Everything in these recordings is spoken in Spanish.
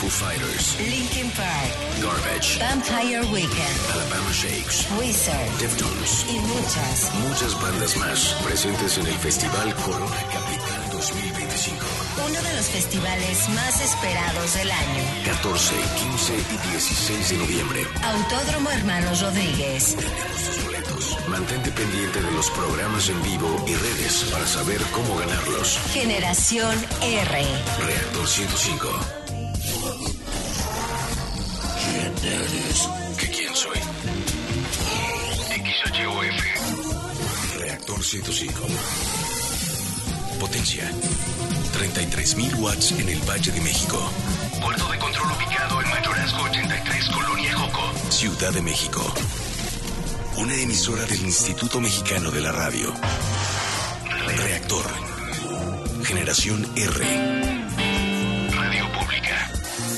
Foo Fighters, Linkin Park, Garbage, Vampire Weekend, Alabama Shakes, Wizard, Deftones y muchas bandas más presentes en el Festival Corona Capital 2025. Uno de los festivales más esperados del año. 14, 15 y 16 de noviembre. Autódromo Hermanos Rodríguez. Tenemos tus boletos. Mantente pendiente de los programas en vivo y redes para saber cómo ganarlos. Generación R. Reactor 105. ¿Quién eres? ¿Qué quién soy? XHOF. Reactor 105. Potencia. 33,000 watts en el Valle de México. Puerto de control ubicado en Mayorazgo 83, Colonia Joco, Ciudad de México. Una emisora del Instituto Mexicano de la Radio. Reactor. Generación R. Radio Pública.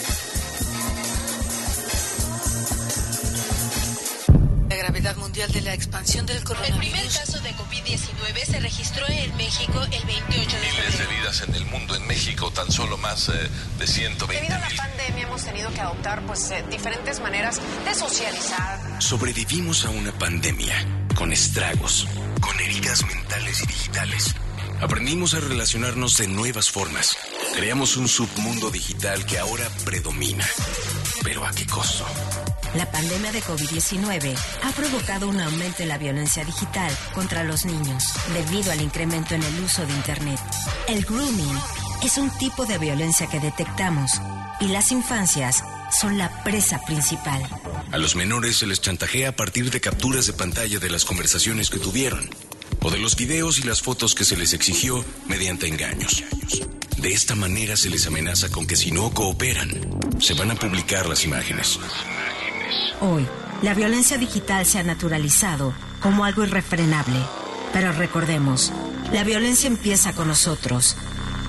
La gravedad mundial de la expansión del coronavirus. El primer caso de COVID-19 se registró en México el 28 de febrero. Miles de vidas en el mundo, en México tan solo más de 120,000. Debido a la pandemia hemos tenido que adoptar diferentes maneras de socializar. Sobrevivimos a una pandemia con estragos, con heridas mentales y digitales. Aprendimos a relacionarnos de nuevas formas. Creamos un submundo digital que ahora predomina. ¿Pero a qué costo? La pandemia de COVID-19 ha provocado un aumento en la violencia digital contra los niños debido al incremento en el uso de Internet. El grooming es un tipo de violencia que detectamos y las infancias son la presa principal. A los menores se les chantajea a partir de capturas de pantalla de las conversaciones que tuvieron o de los videos y las fotos que se les exigió mediante engaños. De esta manera se les amenaza con que si no cooperan, se van a publicar las imágenes. Hoy, la violencia digital se ha naturalizado como algo irrefrenable. Pero recordemos, la violencia empieza con nosotros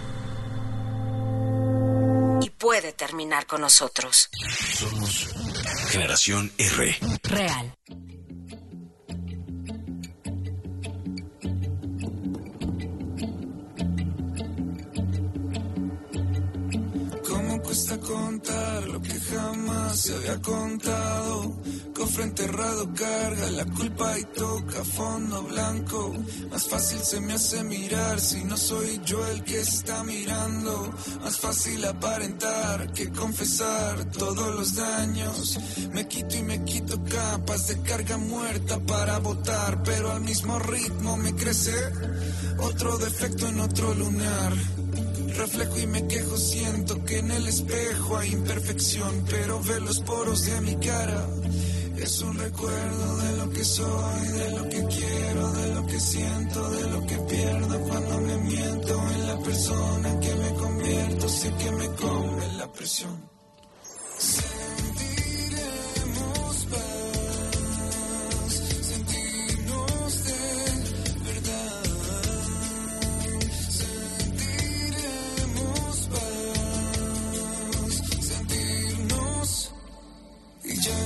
y puede terminar con nosotros. Somos Generación R. Real. ¿Cómo cuesta contar lo que jamás se había contado? Cofre enterrado carga la culpa y toca fondo blanco. Más fácil se me hace mirar si no soy yo el que está mirando. Más fácil aparentar que confesar todos los daños. Me quito capas de carga muerta para botar, pero al mismo ritmo me crece otro defecto en otro lunar. Reflejo y me quejo, siento que en el espejo hay imperfección, pero ver los poros de mi cara es un recuerdo de lo que soy, de lo que quiero, de lo que siento, de lo que pierdo cuando me miento en la persona que me convierto. Sé que me come la presión. Sentiremos paz, sentirnos de verdad. Sentirnos y ya,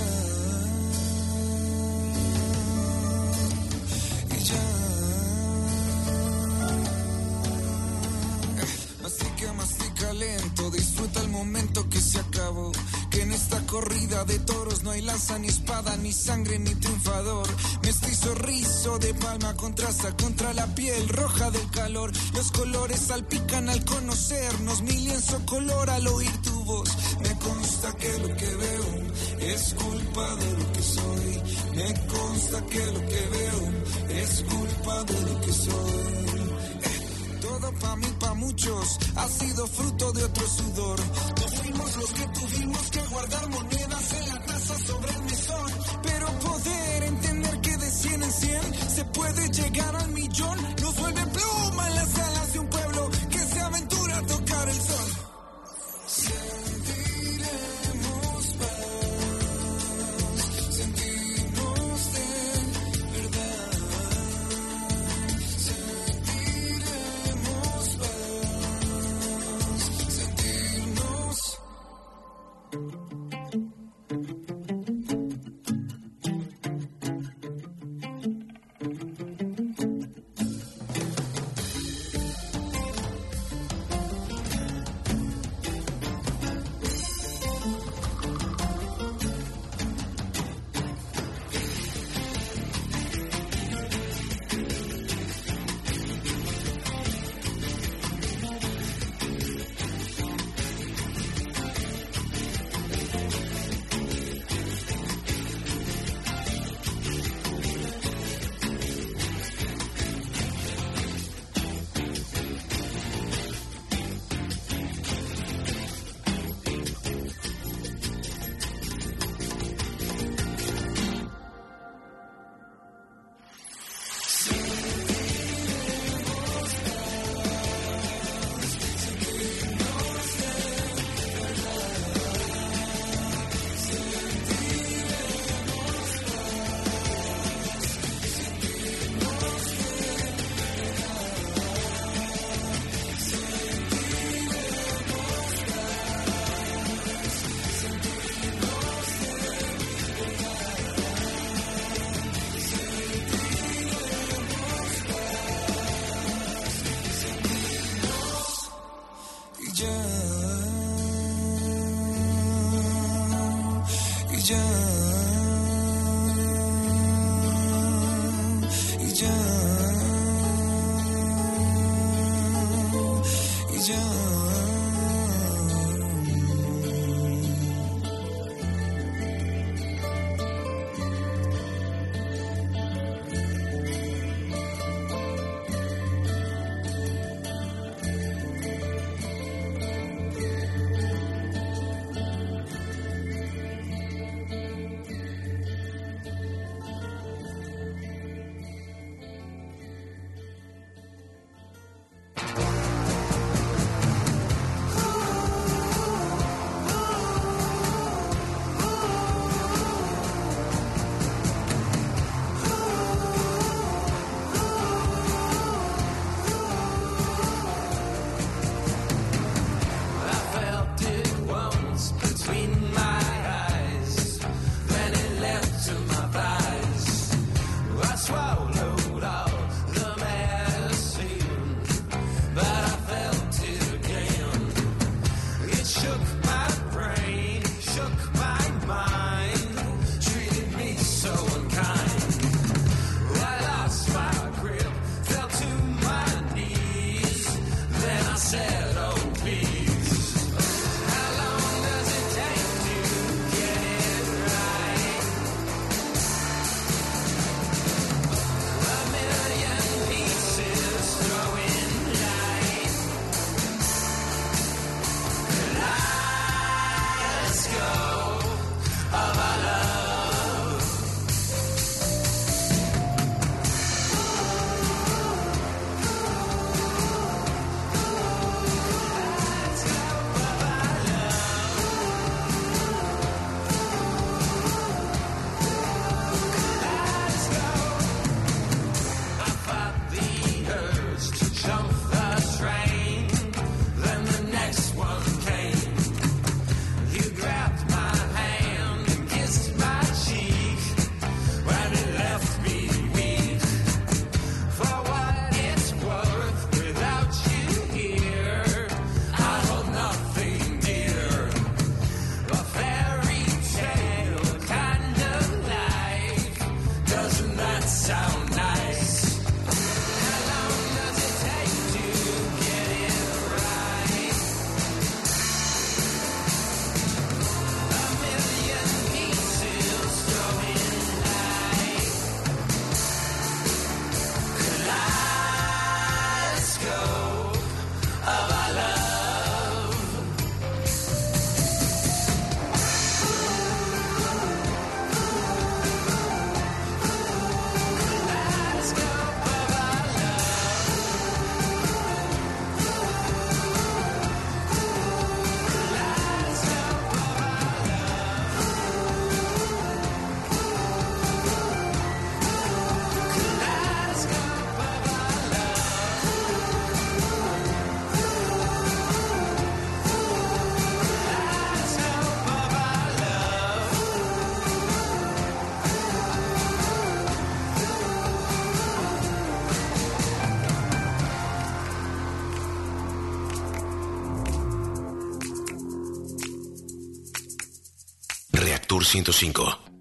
mastica lento, disfruta el momento que se acabó. Que en esta corrida de toros no hay lanza ni espada, ni sangre ni triunfador. Mestizo rizo de palma contrasta contra la piel roja del calor. Los colores salpican al conocernos, mi lienzo color al oír tu voz. Me consta que lo que veo es culpa de lo que soy. Me consta que lo que veo es culpa de lo que soy. Todo pa' mí, pa' muchos, ha sido fruto de otro sudor. No fuimos los que tuvimos que guardar monedas en la taza sobre el mesón. Pero poder entender que de 100 en 100 se puede llegar al millón nos vuelve pluma en las alas de un pueblo que se aventura a tocar el sol. Sentiremos paz, sentirnos de verdad. Sentiremos paz, sentirnos. ya, y ya, y ya. Reactor 105.